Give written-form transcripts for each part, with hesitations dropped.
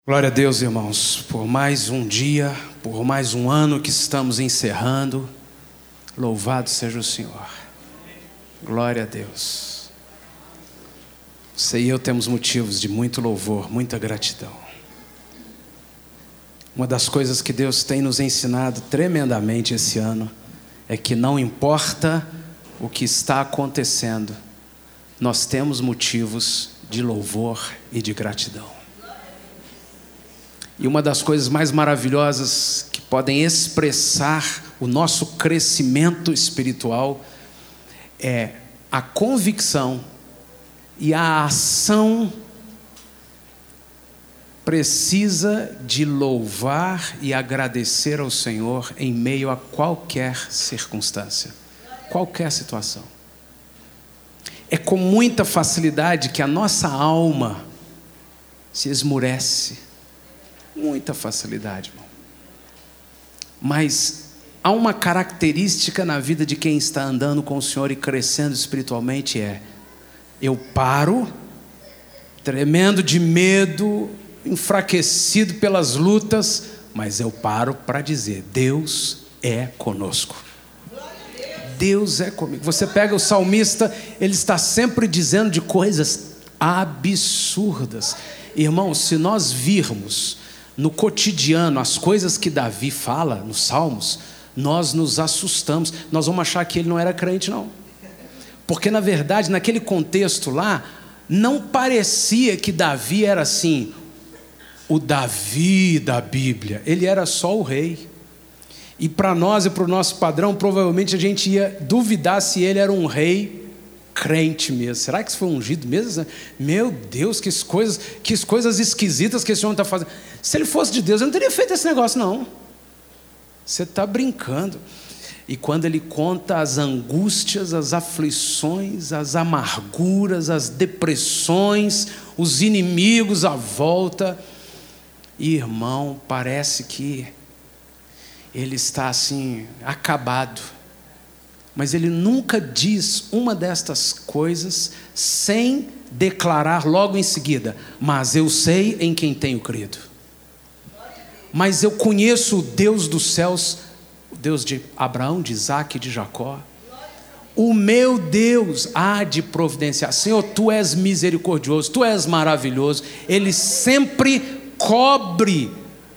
Glória a Deus, irmãos, por mais um dia, por mais um ano que estamos encerrando. Louvado seja o Senhor. Glória a Deus. Você e eu temos motivos de muito louvor, muita gratidão. Uma das coisas que Deus tem nos ensinado tremendamente esse ano é que não importa o que está acontecendo, nós temos motivos de louvor e de gratidão. E uma das coisas mais maravilhosas que podem expressar o nosso crescimento espiritual é a convicção e a ação precisa de louvar e agradecer ao Senhor em meio a qualquer circunstância, qualquer situação. É com muita facilidade que a nossa alma se esmurece. Muita facilidade, irmão. Mas há uma característica na vida de quem está andando com o Senhor e crescendo espiritualmente: eu paro, tremendo de medo, enfraquecido pelas lutas, mas eu paro para dizer: Deus é conosco. Deus é comigo. Você pega o salmista, ele está sempre dizendo de coisas absurdas. Irmão, se nós virmos no cotidiano as coisas que Davi fala nos Salmos, nós nos assustamos. Nós vamos achar que ele não era crente, não. Porque na verdade, naquele contexto lá, não parecia que Davi era assim, o Davi da Bíblia. Ele era só o rei. E para nós e para o nosso padrão, provavelmente a gente ia duvidar se ele era um rei crente mesmo. Será que isso foi ungido mesmo? Meu Deus, que coisas esquisitas que esse homem está fazendo. Se ele fosse de Deus, eu não teria feito esse negócio, não. Você está brincando. E quando ele conta as angústias, as aflições, as amarguras, as depressões, os inimigos à volta, irmão, parece que ele está assim, acabado. Mas ele nunca diz uma destas coisas sem declarar logo em seguida: mas eu sei em quem tenho crido. Mas eu conheço o Deus dos céus, o Deus de Abraão, de Isaac e de Jacó. O meu Deus há de providenciar. Senhor, Tu és misericordioso, Tu és maravilhoso. Ele sempre cobre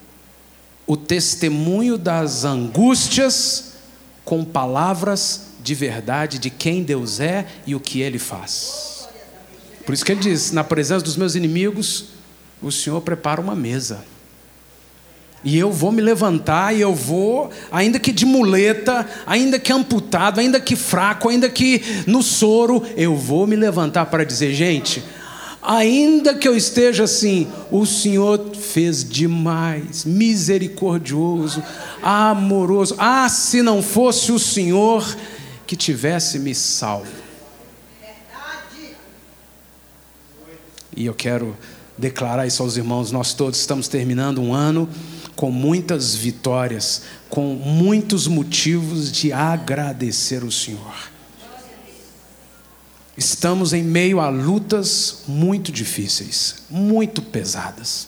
o testemunho das angústias com palavras de verdade de quem Deus é e o que Ele faz. Por isso que Ele diz: na presença dos meus inimigos, o Senhor prepara uma mesa. E eu vou me levantar, e eu vou, ainda que de muleta, ainda que amputado, ainda que fraco, ainda que no soro, eu vou me levantar para dizer: gente, ainda que eu esteja assim, o Senhor fez demais, misericordioso, amoroso. Ah, se não fosse o Senhor que tivesse me salvo. E eu quero declarar isso aos irmãos: nós todos estamos terminando um ano com muitas vitórias, com muitos motivos de agradecer o Senhor. Estamos em meio a lutas muito difíceis, muito pesadas,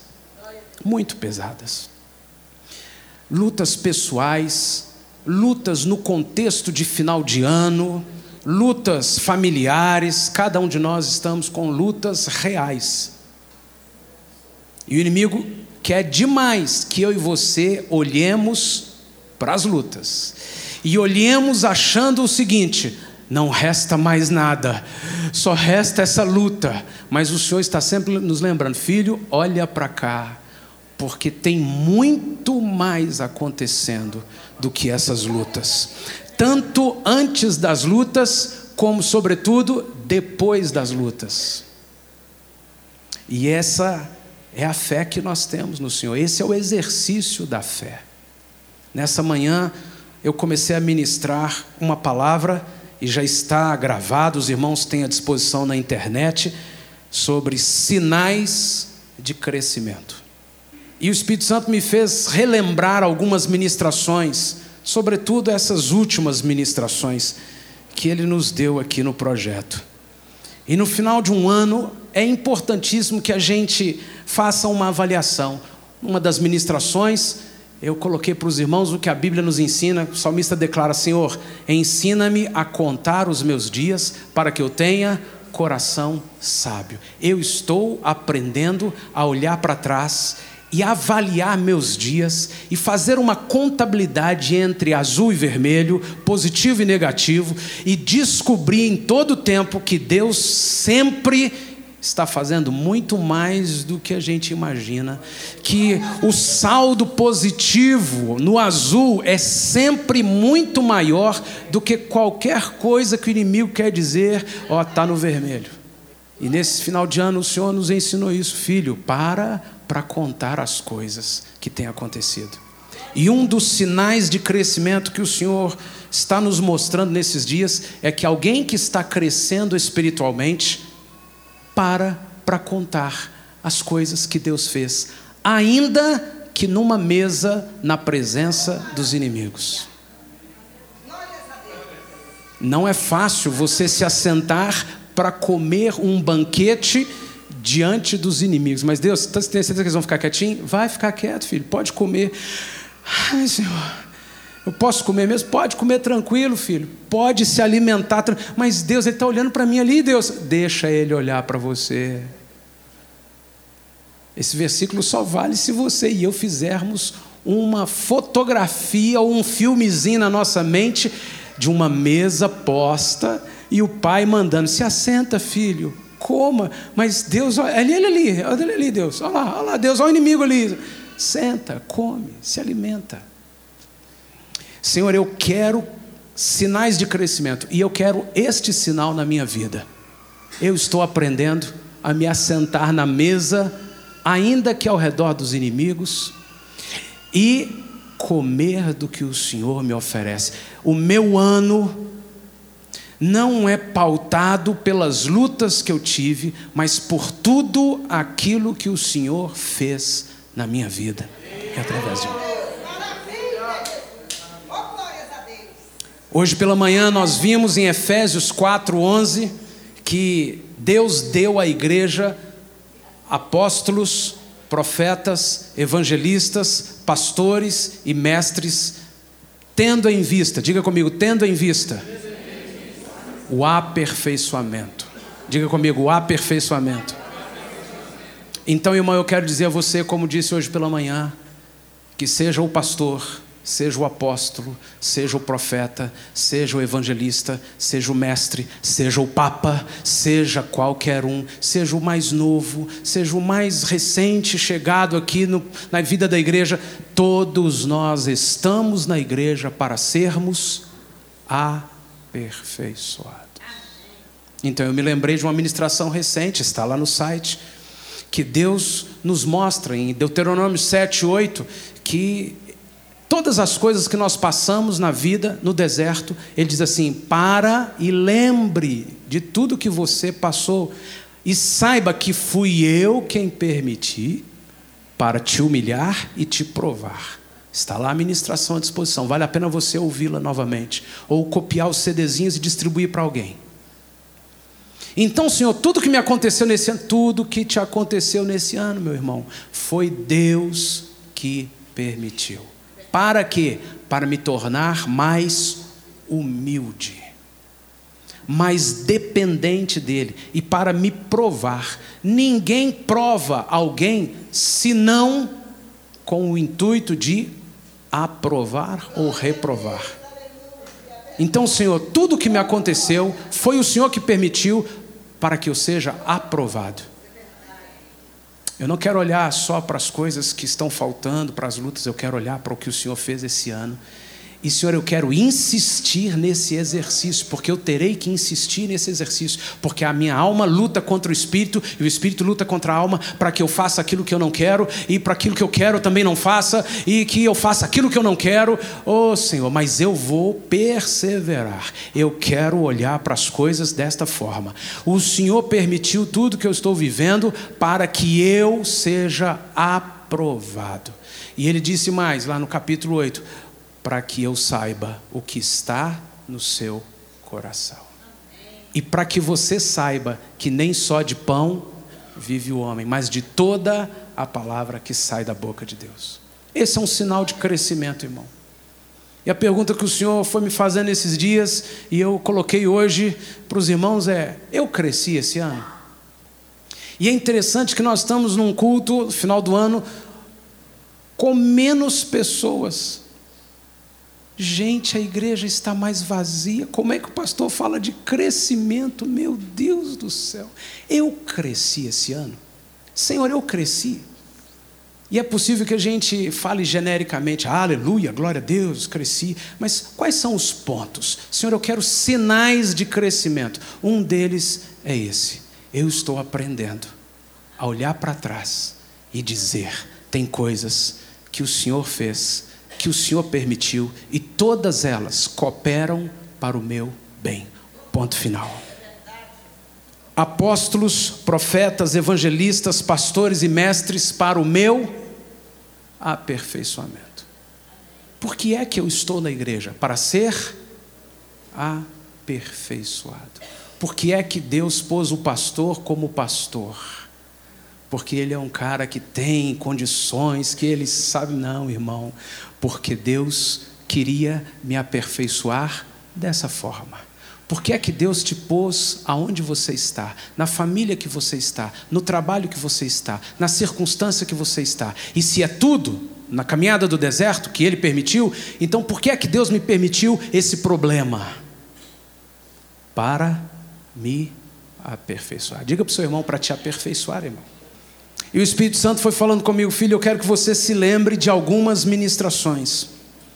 lutas pessoais, lutas no contexto de final de ano, lutas familiares. Cada um de nós estamos com lutas reais, e o inimigo quer demais que eu e você olhemos para as lutas e olhemos achando o seguinte: não resta mais nada, só resta essa luta. Mas o Senhor está sempre nos lembrando: filho, olha para cá, porque tem muito mais acontecendo do que essas lutas, tanto antes das lutas, como sobretudo depois das lutas. E essa é a fé que nós temos no Senhor. Esse é o exercício da fé. Nessa manhã eu comecei a ministrar uma palavra, e já está gravado, os irmãos têm à disposição na internet, sobre sinais de crescimento. E o Espírito Santo me fez relembrar algumas ministrações, sobretudo essas últimas ministrações que Ele nos deu aqui no projeto. E no final de um ano, é importantíssimo que a gente faça uma avaliação. Uma das ministrações, eu coloquei para os irmãos o que a Bíblia nos ensina. O salmista declara: Senhor, ensina-me a contar os meus dias, para que eu tenha coração sábio. Eu estou aprendendo a olhar para trás e avaliar meus dias e fazer uma contabilidade entre azul e vermelho, positivo e negativo, e descobrir em todo o tempo que Deus sempre está fazendo muito mais do que a gente imagina, que o saldo positivo no azul é sempre muito maior do que qualquer coisa que o inimigo quer dizer, está no vermelho. E nesse final de ano o Senhor nos ensinou isso: filho, para contar as coisas que têm acontecido. E um dos sinais de crescimento que o Senhor está nos mostrando nesses dias é que alguém que está crescendo espiritualmente para contar as coisas que Deus fez, ainda que numa mesa na presença dos inimigos. Não é fácil você se assentar para comer um banquete diante dos inimigos. Mas Deus, tem certeza que eles vão ficar quietinhos? Vai ficar quieto, filho, pode comer. Ai, Senhor, eu posso comer mesmo? Pode comer tranquilo, filho. Pode se alimentar. Mas Deus, Ele está olhando para mim ali, Deus. Deixa Ele olhar para você. Esse versículo só vale se você e eu fizermos uma fotografia ou um filmezinho na nossa mente de uma mesa posta e o pai mandando: se assenta, filho, coma. Mas Deus, olha ele ali, Deus. Olha lá, Deus, olha o inimigo ali. Senta, come, se alimenta. Senhor, eu quero sinais de crescimento e eu quero este sinal na minha vida. Eu estou aprendendo a me assentar na mesa, ainda que ao redor dos inimigos, e comer do que o Senhor me oferece. O meu ano não é pautado pelas lutas que eu tive, mas por tudo aquilo que o Senhor fez na minha vida e através de mim. Hoje pela manhã nós vimos em Efésios 4:11 que Deus deu à igreja apóstolos, profetas, evangelistas, pastores e mestres, tendo em vista, diga comigo, tendo em vista o aperfeiçoamento. Diga comigo, o aperfeiçoamento. Então, irmão, eu quero dizer a você, como disse hoje pela manhã, que seja o pastor, seja o apóstolo, seja o profeta, seja o evangelista, seja o mestre, seja o papa, seja qualquer um, seja o mais novo, seja o mais recente chegado aqui na vida da igreja, todos nós estamos na igreja para sermos aperfeiçoados. Então eu me lembrei de uma ministração recente, está lá no site, que Deus nos mostra em Deuteronômio 7:8, que todas as coisas que nós passamos na vida, no deserto, Ele diz assim: para e lembre de tudo que você passou e saiba que fui eu quem permiti para te humilhar e te provar. Está lá a ministração à disposição, vale a pena você ouvi-la novamente ou copiar os CDzinhos e distribuir para alguém. Então, Senhor, tudo que me aconteceu nesse ano, tudo que te aconteceu nesse ano, meu irmão, foi Deus que permitiu. Para quê? Para me tornar mais humilde, mais dependente dEle e para me provar. Ninguém prova alguém senão com o intuito de aprovar ou reprovar. Então, Senhor, tudo que me aconteceu foi o Senhor que permitiu para que eu seja aprovado. Eu não quero olhar só para as coisas que estão faltando, para as lutas, eu quero olhar para o que o Senhor fez esse ano. E, Senhor, eu quero insistir nesse exercício, porque eu terei que insistir nesse exercício, porque a minha alma luta contra o Espírito, e o Espírito luta contra a alma, para que eu faça aquilo que eu não quero, e para aquilo que eu quero eu também não faça, e que eu faça aquilo que eu não quero. Oh, Senhor, mas eu vou perseverar. Eu quero olhar para as coisas desta forma. O Senhor permitiu tudo que eu estou vivendo para que eu seja aprovado. E Ele disse mais, lá no capítulo 8, para que eu saiba o que está no seu coração. E para que você saiba que nem só de pão vive o homem, mas de toda a palavra que sai da boca de Deus. Esse é um sinal de crescimento, irmão. E a pergunta que o Senhor foi me fazendo esses dias, e eu coloquei hoje para os irmãos é: eu cresci esse ano? E é interessante que nós estamos num culto, no final do ano, com menos pessoas. Gente, a igreja está mais vazia. Como é que o pastor fala de crescimento? Meu Deus do céu. Eu cresci esse ano. Senhor, eu cresci. E é possível que a gente fale genericamente: aleluia, glória a Deus, cresci. Mas quais são os pontos? Senhor, eu quero sinais de crescimento. Um deles é esse: eu estou aprendendo a olhar para trás e dizer: tem coisas que o Senhor fez, que o Senhor permitiu, e todas elas cooperam para o meu bem. Ponto final. Apóstolos, profetas, evangelistas, pastores e mestres para o meu aperfeiçoamento. Por que é que eu estou na igreja? Para ser aperfeiçoado. Por que é que Deus pôs o pastor como pastor? Porque ele é um cara que tem condições, que ele sabe. Não, irmão, porque Deus queria me aperfeiçoar dessa forma. Por que é que Deus te pôs aonde você está, na família que você está, no trabalho que você está, na circunstância que você está? E se é tudo na caminhada do deserto que Ele permitiu, então por que é que Deus me permitiu esse problema? Para me aperfeiçoar. Diga para o seu irmão: para te aperfeiçoar, irmão. E o Espírito Santo foi falando comigo: filho, eu quero que você se lembre de algumas ministrações.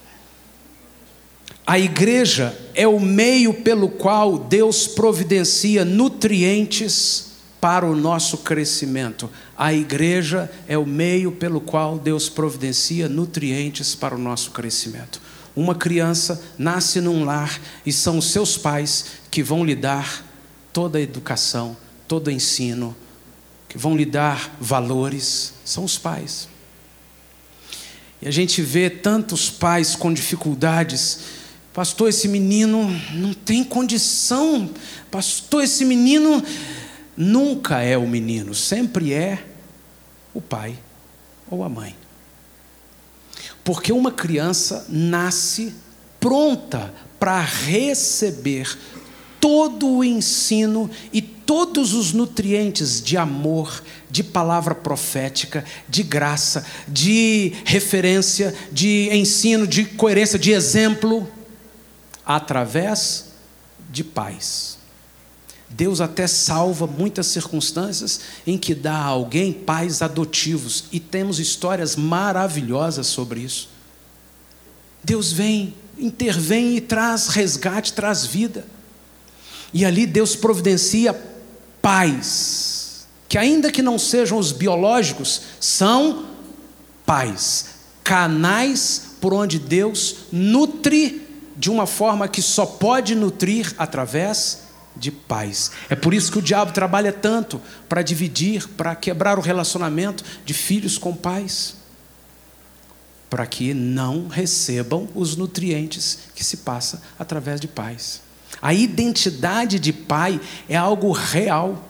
A igreja é o meio pelo qual Deus providencia nutrientes para o nosso crescimento. A igreja é o meio pelo qual Deus providencia nutrientes para o nosso crescimento. Uma criança nasce num lar e são os seus pais que vão lhe dar toda a educação, todo o ensino, que vão lhe dar valores. São os pais. E a gente vê tantos pais com dificuldades. Pastor, esse menino não tem condição. Pastor, esse menino nunca é o menino, sempre é o pai ou a mãe. Porque uma criança nasce pronta para receber todo o ensino e todos os nutrientes de amor, de palavra profética, de graça, de referência, de ensino, de coerência, de exemplo, através de pais. Deus até salva muitas circunstâncias em que dá a alguém pais adotivos, e temos histórias maravilhosas sobre isso. Deus vem, intervém e traz resgate, traz vida. E ali Deus providencia pais, que ainda que não sejam os biológicos, são pais, canais por onde Deus nutre de uma forma que só pode nutrir através de pais. É por isso que o diabo trabalha tanto para dividir, para quebrar o relacionamento de filhos com pais, para que não recebam os nutrientes que se passa através de pais. A identidade de pai é algo real.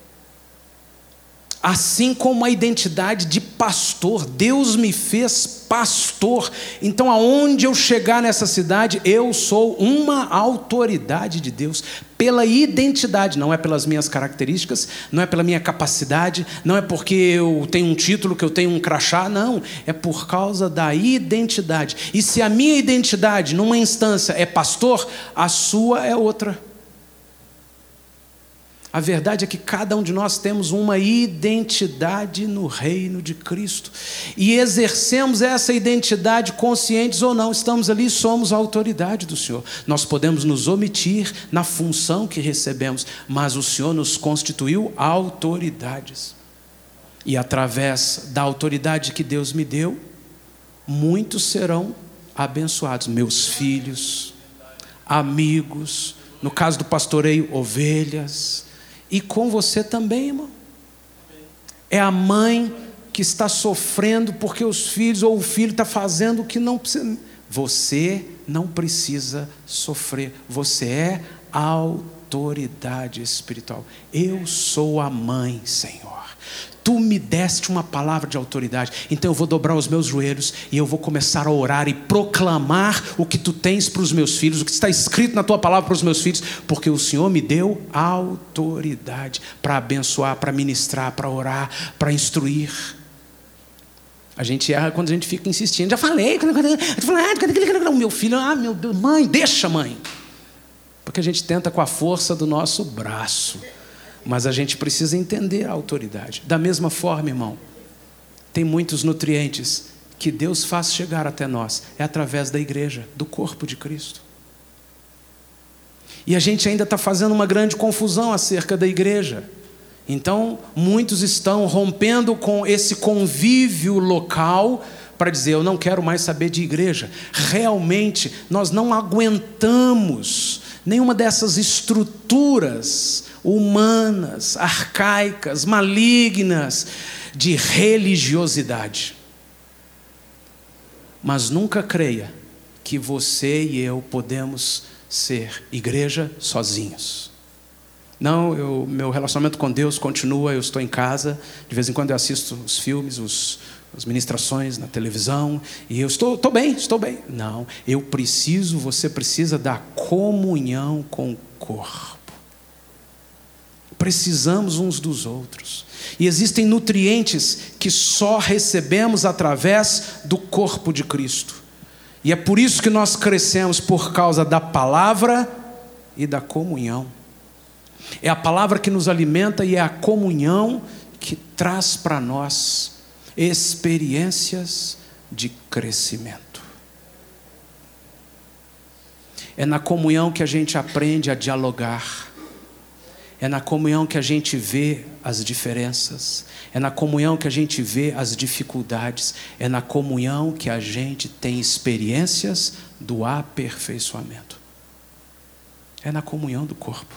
Assim como a identidade de pastor. Deus me fez pastor. Então aonde eu chegar nessa cidade, eu sou uma autoridade de Deus. Pela identidade, não é pelas minhas características, não é pela minha capacidade, não é porque eu tenho um título, que eu tenho um crachá, não. É por causa da identidade. E se a minha identidade numa instância é pastor, a sua é outra. A verdade é que cada um de nós temos uma identidade no reino de Cristo. E exercemos essa identidade conscientes ou não. Estamos ali, somos a autoridade do Senhor. Nós podemos nos omitir na função que recebemos, mas o Senhor nos constituiu autoridades. E através da autoridade que Deus me deu, muitos serão abençoados. Meus filhos, amigos, no caso do pastoreio, ovelhas. E com você também, irmão. É a mãe que está sofrendo porque os filhos ou o filho está fazendo o que não precisa. Você não precisa sofrer. Você é autoridade espiritual. Eu sou a mãe, Senhor. Tu me deste uma palavra de autoridade, então eu vou dobrar os meus joelhos e eu vou começar a orar e proclamar o que tu tens para os meus filhos, o que está escrito na tua palavra para os meus filhos, porque o Senhor me deu autoridade para abençoar, para ministrar, para orar, para instruir. A gente erra quando a gente fica insistindo. Já falei, meu filho, meu Deus, mãe, deixa, mãe. Porque a gente tenta com a força do nosso braço. Mas a gente precisa entender a autoridade. Da mesma forma, irmão, tem muitos nutrientes que Deus faz chegar até nós. É através da igreja, do corpo de Cristo. E a gente ainda está fazendo uma grande confusão acerca da igreja. Então, muitos estão rompendo com esse convívio local para dizer, eu não quero mais saber de igreja. Realmente, nós não aguentamos nenhuma dessas estruturas humanas, arcaicas, malignas, de religiosidade. Mas nunca creia que você e eu podemos ser igreja sozinhos. Não, meu relacionamento com Deus continua, eu estou em casa, de vez em quando eu assisto os filmes, as ministrações na televisão, e eu estou bem. Não, você precisa da comunhão com o corpo. Precisamos uns dos outros. E existem nutrientes que só recebemos através do corpo de Cristo. E é por isso que nós crescemos, por causa da palavra e da comunhão. É a palavra que nos alimenta e é a comunhão que traz para nós experiências de crescimento. É na comunhão que a gente aprende a dialogar. É na comunhão que a gente vê as diferenças. É na comunhão que a gente vê as dificuldades. É na comunhão que a gente tem experiências do aperfeiçoamento. É na comunhão do corpo.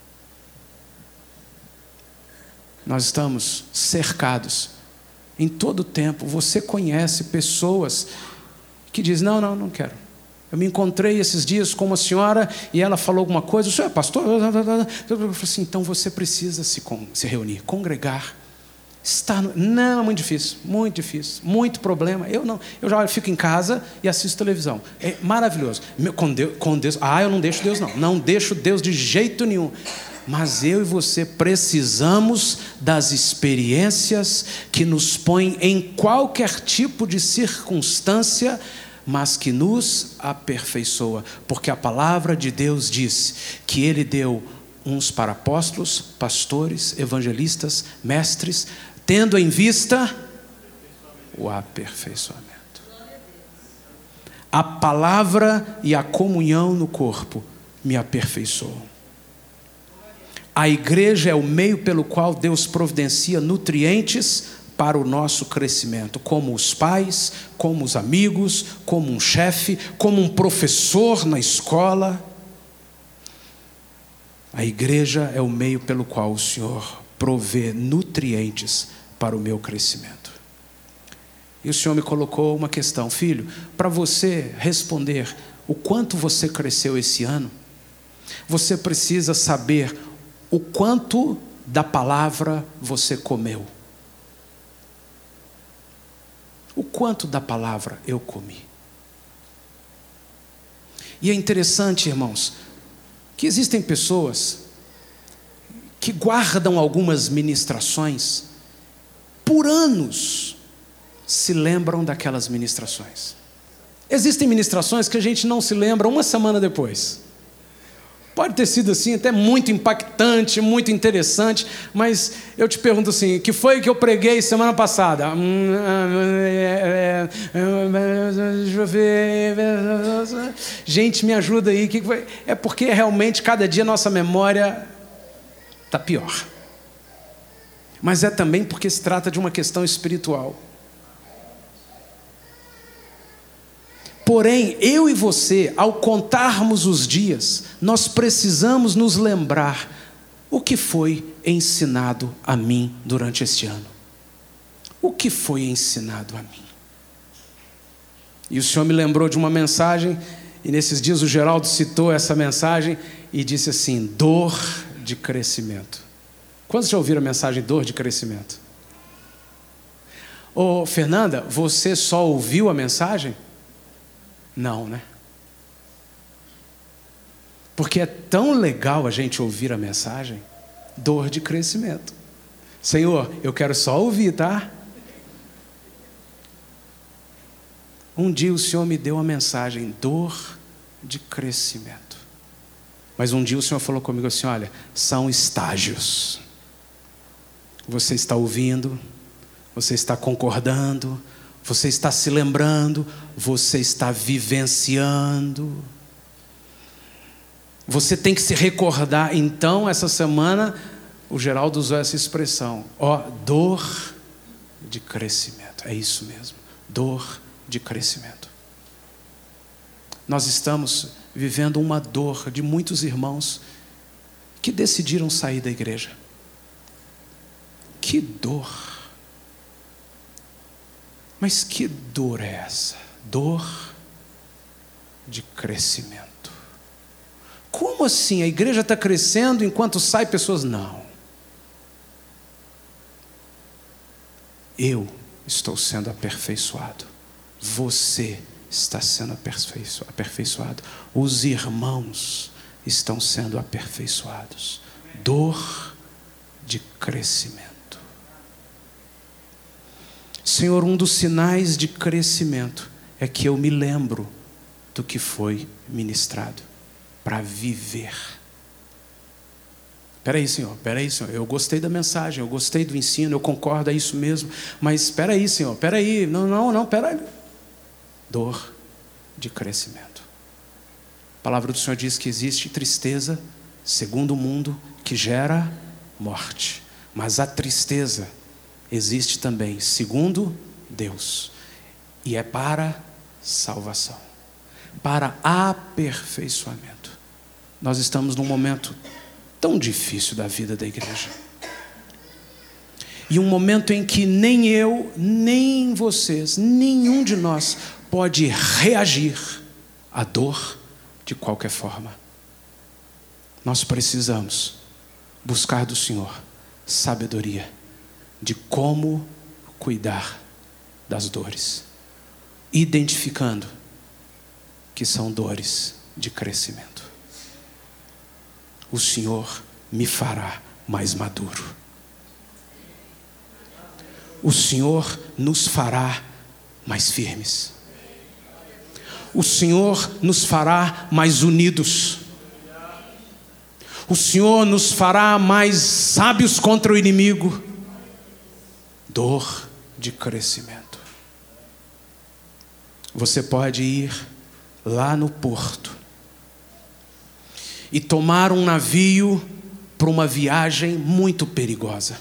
Nós estamos cercados em todo o tempo. Você conhece pessoas que dizem, não quero. Eu me encontrei esses dias com uma senhora e ela falou alguma coisa. O senhor é pastor? Eu falei assim, então você precisa se reunir, congregar. Não, é muito difícil, muito problema. Eu já fico em casa e assisto televisão. É maravilhoso. Com Deus, eu não deixo Deus não deixo Deus de jeito nenhum. Mas eu e você precisamos das experiências que nos põem em qualquer tipo de circunstância, mas que nos aperfeiçoa. Porque a palavra de Deus diz que Ele deu uns para apóstolos, pastores, evangelistas, mestres, tendo em vista o aperfeiçoamento. A palavra e a comunhão no corpo me aperfeiçoam. A igreja é o meio pelo qual Deus providencia nutrientes para o nosso crescimento, como os pais, como os amigos, como um chefe, como um professor na escola. A igreja é o meio pelo qual o Senhor provê nutrientes para o meu crescimento. E o Senhor me colocou uma questão, filho, para você responder o quanto você cresceu esse ano, você precisa saber o quanto da palavra você comeu. O quanto da palavra eu comi. E é interessante, irmãos, que existem pessoas que guardam algumas ministrações, por anos se lembram daquelas ministrações. Existem ministrações que a gente não se lembra uma semana depois. Pode ter sido assim, até muito impactante, muito interessante, mas eu te pergunto assim, que foi que eu preguei semana passada? Deixa eu ver. Gente, me ajuda aí. Que foi? É porque realmente cada dia nossa memória está pior. Mas é também porque se trata de uma questão espiritual. Porém, eu e você, ao contarmos os dias, nós precisamos nos lembrar o que foi ensinado a mim durante este ano. O que foi ensinado a mim? E o Senhor me lembrou de uma mensagem, e nesses dias o Geraldo citou essa mensagem e disse assim, dor de crescimento. Quantos já ouviram a mensagem dor de crescimento? Ô, Fernanda, você só ouviu a mensagem? Não, né? Porque é tão legal a gente ouvir a mensagem. Dor de crescimento. Senhor, eu quero só ouvir, tá? Um dia o Senhor me deu uma mensagem, dor de crescimento. Mas um dia o Senhor falou comigo assim, olha, são estágios. Você está ouvindo, você está concordando, você está se lembrando, você está vivenciando. Você tem que se recordar. Então, essa semana, o Geraldo usou essa expressão. Dor de crescimento. É isso mesmo. Dor de crescimento. Nós estamos vivendo uma dor de muitos irmãos que decidiram sair da igreja. Que dor. Mas que dor é essa? Dor de crescimento. Como assim? A igreja está crescendo enquanto sai pessoas? Não. Eu estou sendo aperfeiçoado. Você está sendo aperfeiçoado. Os irmãos estão sendo aperfeiçoados. Dor de crescimento. Senhor, um dos sinais de crescimento é que eu me lembro do que foi ministrado para viver. Espera aí, Senhor, eu gostei da mensagem, eu gostei do ensino, eu concordo, é isso mesmo, mas espera aí, Senhor, espera aí, não, espera aí. Dor de crescimento. A palavra do Senhor diz que existe tristeza, segundo o mundo, que gera morte, mas a tristeza existe também, segundo Deus, e é para salvação, para aperfeiçoamento. Nós estamos num momento tão difícil da vida da igreja, e um momento em que nem eu, nem vocês, nenhum de nós pode reagir à dor de qualquer forma. Nós precisamos buscar do Senhor sabedoria de como cuidar das dores, identificando que são dores de crescimento. O Senhor me fará mais maduro. O Senhor nos fará mais firmes. O Senhor nos fará mais unidos. O Senhor nos fará mais sábios contra o inimigo. Dor de crescimento. Você pode ir lá no porto e tomar um navio para uma viagem muito perigosa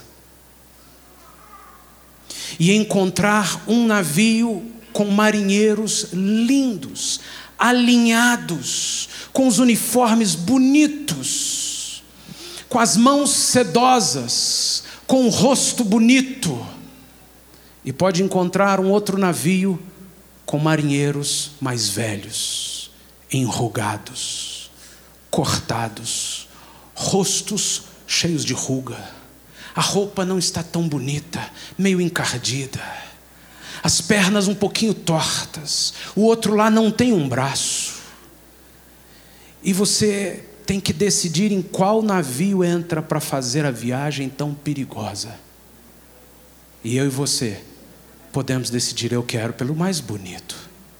e encontrar um navio com marinheiros lindos, alinhados, com os uniformes bonitos, com as mãos sedosas, com o rosto bonito. E pode encontrar um outro navio com marinheiros mais velhos, enrugados, cortados, rostos cheios de ruga. A roupa não está tão bonita, meio encardida. As pernas um pouquinho tortas. O outro lá não tem um braço. E você tem que decidir em qual navio entra para fazer a viagem tão perigosa. E eu e você podemos decidir, eu quero pelo mais bonito.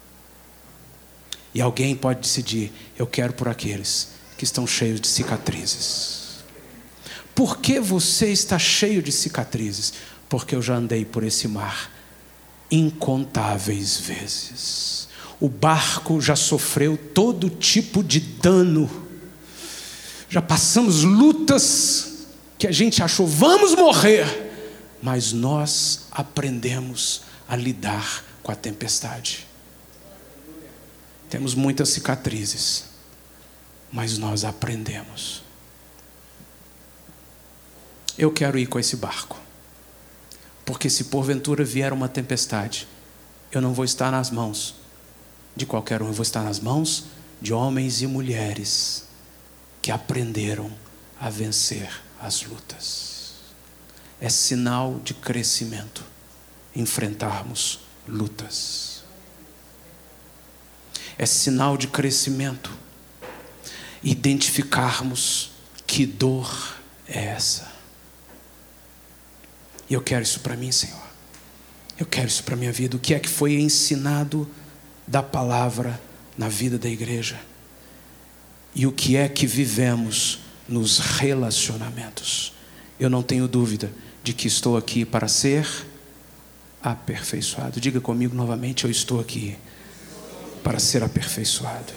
E alguém pode decidir, eu quero por aqueles que estão cheios de cicatrizes. Por que você está cheio de cicatrizes? Porque eu já andei por esse mar incontáveis vezes. O barco já sofreu todo tipo de dano. Já passamos lutas que a gente achou, vamos morrer. Mas nós aprendemos a lidar com a tempestade. Temos muitas cicatrizes, mas nós aprendemos. Eu quero ir com esse barco, porque se porventura vier uma tempestade, eu não vou estar nas mãos de qualquer um, eu vou estar nas mãos de homens e mulheres que aprenderam a vencer as lutas. É sinal de crescimento enfrentarmos lutas. É sinal de crescimento identificarmos que dor é essa. E eu quero isso para mim, Senhor. Eu quero isso para a minha vida. O que é que foi ensinado da palavra na vida da igreja? E o que é que vivemos nos relacionamentos? Eu não tenho dúvida de que estou aqui para ser aperfeiçoado. Diga comigo novamente: eu estou aqui para ser aperfeiçoado.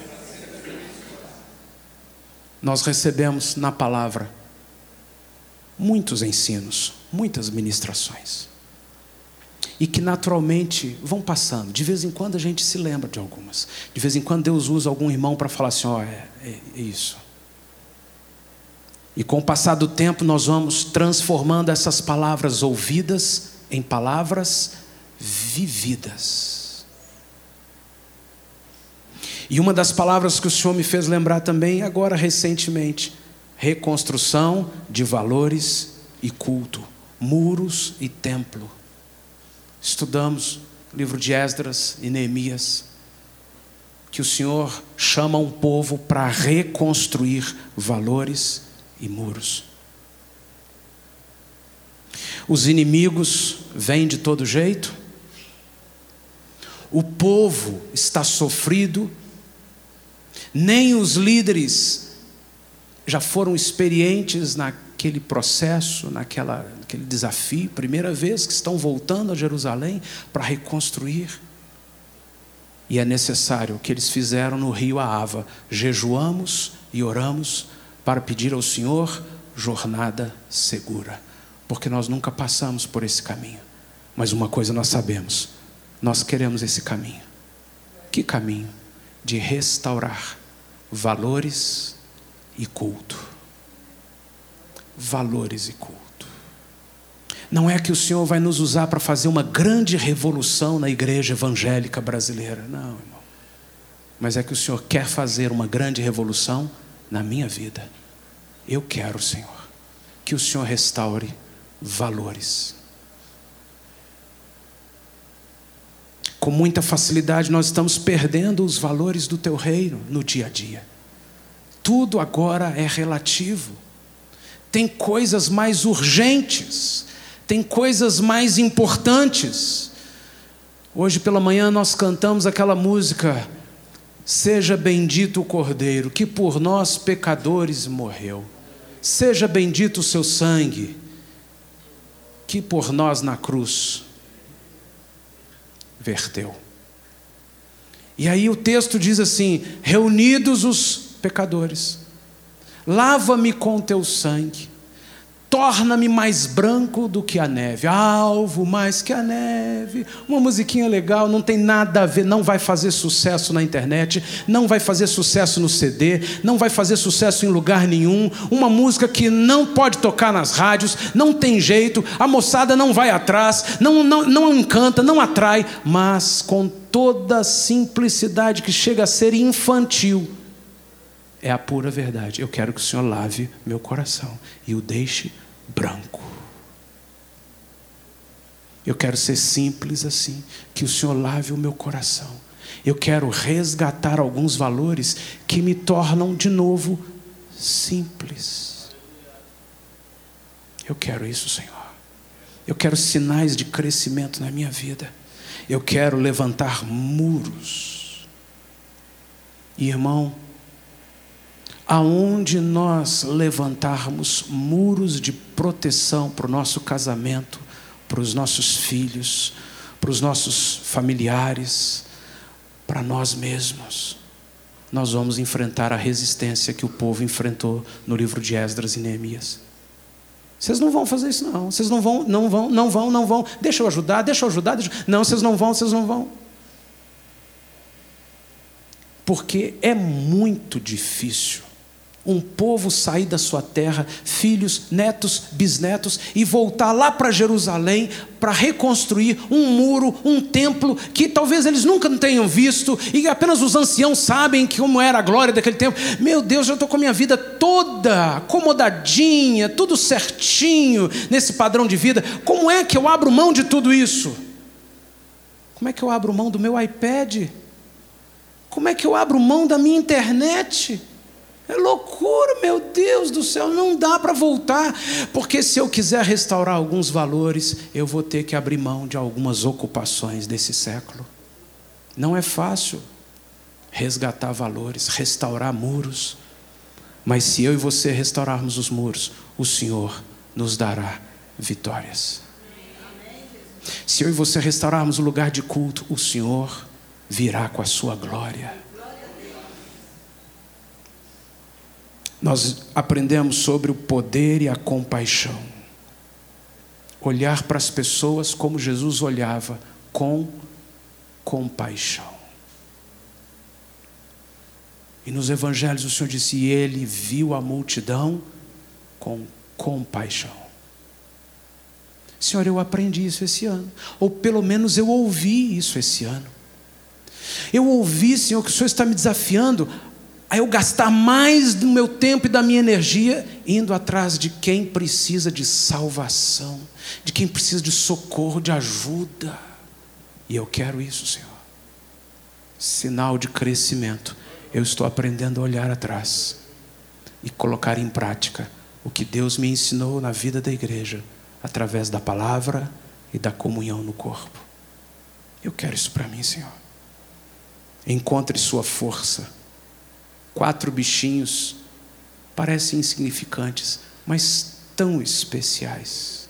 Nós recebemos na palavra muitos ensinos, muitas ministrações, e que naturalmente vão passando. De vez em quando a gente se lembra de algumas. De vez em quando Deus usa algum irmão para falar assim: ó, é isso. E com o passar do tempo nós vamos transformando essas palavras ouvidas em palavras vividas. E uma das palavras que o Senhor me fez lembrar também agora recentemente: reconstrução de valores e culto, muros e templo. Estudamos o livro de Esdras e Neemias, que o Senhor chama um povo para reconstruir valores e muros. Os inimigos vêm de todo jeito, o povo está sofrido, nem os líderes já foram experientes naquele processo, naquele desafio, primeira vez que estão voltando a Jerusalém para reconstruir. E é necessário o que eles fizeram no rio Ahava: jejuamos e oramos para pedir ao Senhor jornada segura, porque nós nunca passamos por esse caminho. Mas uma coisa nós sabemos: nós queremos esse caminho. Que caminho? De restaurar valores e culto. Valores e culto. Não é que o Senhor vai nos usar para fazer uma grande revolução na igreja evangélica brasileira, não, irmão. Mas é que o Senhor quer fazer uma grande revolução na minha vida. Eu quero, Senhor, que o Senhor restaure valores. Com muita facilidade nós estamos perdendo os valores do teu reino no dia a dia. Tudo agora é relativo. Tem coisas mais urgentes, tem coisas mais importantes. Hoje pela manhã nós cantamos aquela música: seja bendito o Cordeiro que por nós pecadores morreu. Seja bendito o seu sangue que por nós na cruz verteu. E aí o texto diz assim: reunidos os pecadores, lava-me com teu sangue, torna-me mais branco do que a neve, alvo mais que a neve. Uma musiquinha legal, não tem nada a ver, não vai fazer sucesso na internet, não vai fazer sucesso no CD, não vai fazer sucesso em lugar nenhum. Uma música que não pode tocar nas rádios, não tem jeito, a moçada não vai atrás, não encanta, não atrai, mas com toda a simplicidade que chega a ser infantil, é a pura verdade. Eu quero que o Senhor lave meu coração e o deixe branco. Eu quero ser simples assim, que o Senhor lave o meu coração. Eu quero resgatar alguns valores que me tornam de novo simples. Eu quero isso, Senhor. Eu quero sinais de crescimento na minha vida. Eu quero levantar muros. E, irmão, aonde nós levantarmos muros de proteção para o nosso casamento, para os nossos filhos, para os nossos familiares, para nós mesmos, nós vamos enfrentar a resistência que o povo enfrentou no livro de Esdras e Neemias. Vocês não vão fazer isso não, vocês não vão, deixa eu ajudar, não, vocês não vão. Porque é muito difícil um povo sair da sua terra, filhos, netos, bisnetos, e voltar lá para Jerusalém para reconstruir um muro, um templo que talvez eles nunca tenham visto, e apenas os anciãos sabem como era a glória daquele tempo. Meu Deus, eu estou com a minha vida toda acomodadinha, tudo certinho nesse padrão de vida. Como é que eu abro mão de tudo isso? Como é que eu abro mão do meu iPad? Como é que eu abro mão da minha internet? É loucura, meu Deus do céu, não dá para voltar, porque se eu quiser restaurar alguns valores, eu vou ter que abrir mão de algumas ocupações desse século. Não é fácil resgatar valores, restaurar muros, mas se eu e você restaurarmos os muros, o Senhor nos dará vitórias. Se eu e você restaurarmos o lugar de culto, o Senhor virá com a sua glória. Nós aprendemos sobre o poder e a compaixão. Olhar para as pessoas como Jesus olhava, com compaixão. E nos evangelhos o Senhor disse, e ele viu a multidão com compaixão. Senhor, eu aprendi isso esse ano. Ou pelo menos eu ouvi isso esse ano. Eu ouvi, Senhor, que o Senhor está me desafiando a eu gastar mais do meu tempo e da minha energia indo atrás de quem precisa de salvação, de quem precisa de socorro, de ajuda. E eu quero isso, Senhor. Sinal de crescimento. Eu estou aprendendo a olhar atrás e colocar em prática o que Deus me ensinou na vida da igreja, através da palavra e da comunhão no corpo. Eu quero isso para mim, Senhor. Encontre sua força. 4 bichinhos parecem insignificantes, mas tão especiais.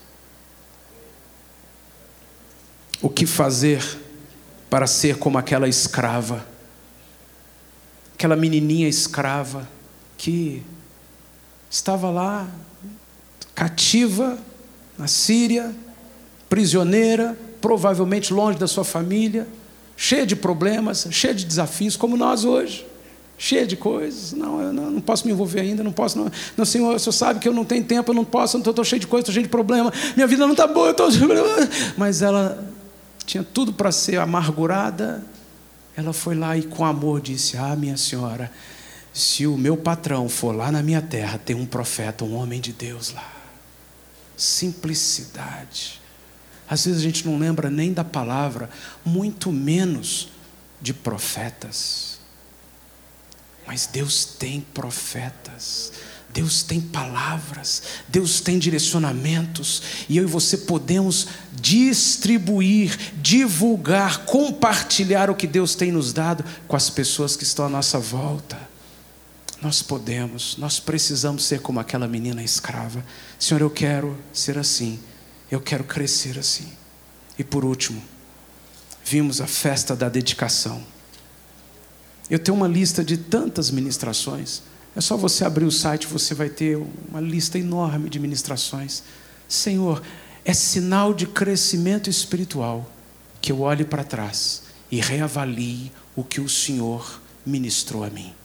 O que fazer para ser como aquela escrava, aquela menininha escrava que estava lá, cativa na Síria, prisioneira, provavelmente longe da sua família, cheia de problemas, cheia de desafios, como nós hoje. Cheia de coisas, eu não posso me envolver ainda, não posso, não, Senhor, o Senhor sabe que eu não tenho tempo, eu não posso, estou cheio de coisas, estou cheio de problema, minha vida não está boa, eu estou... Mas ela tinha tudo para ser amargurada, ela foi lá e com amor disse, minha senhora, se o meu patrão for lá na minha terra, tem um profeta, um homem de Deus lá. Simplicidade. Às vezes a gente não lembra nem da palavra, muito menos de profetas. Mas Deus tem profetas, Deus tem palavras, Deus tem direcionamentos, e eu e você podemos distribuir, divulgar, compartilhar o que Deus tem nos dado com as pessoas que estão à nossa volta. Nós podemos, nós precisamos ser como aquela menina escrava. Senhor, eu quero ser assim, eu quero crescer assim. E por último, vimos a festa da dedicação. Eu tenho uma lista de tantas ministrações. É só você abrir o site, você vai ter uma lista enorme de ministrações. Senhor, é sinal de crescimento espiritual que eu olhe para trás e reavalie o que o Senhor ministrou a mim.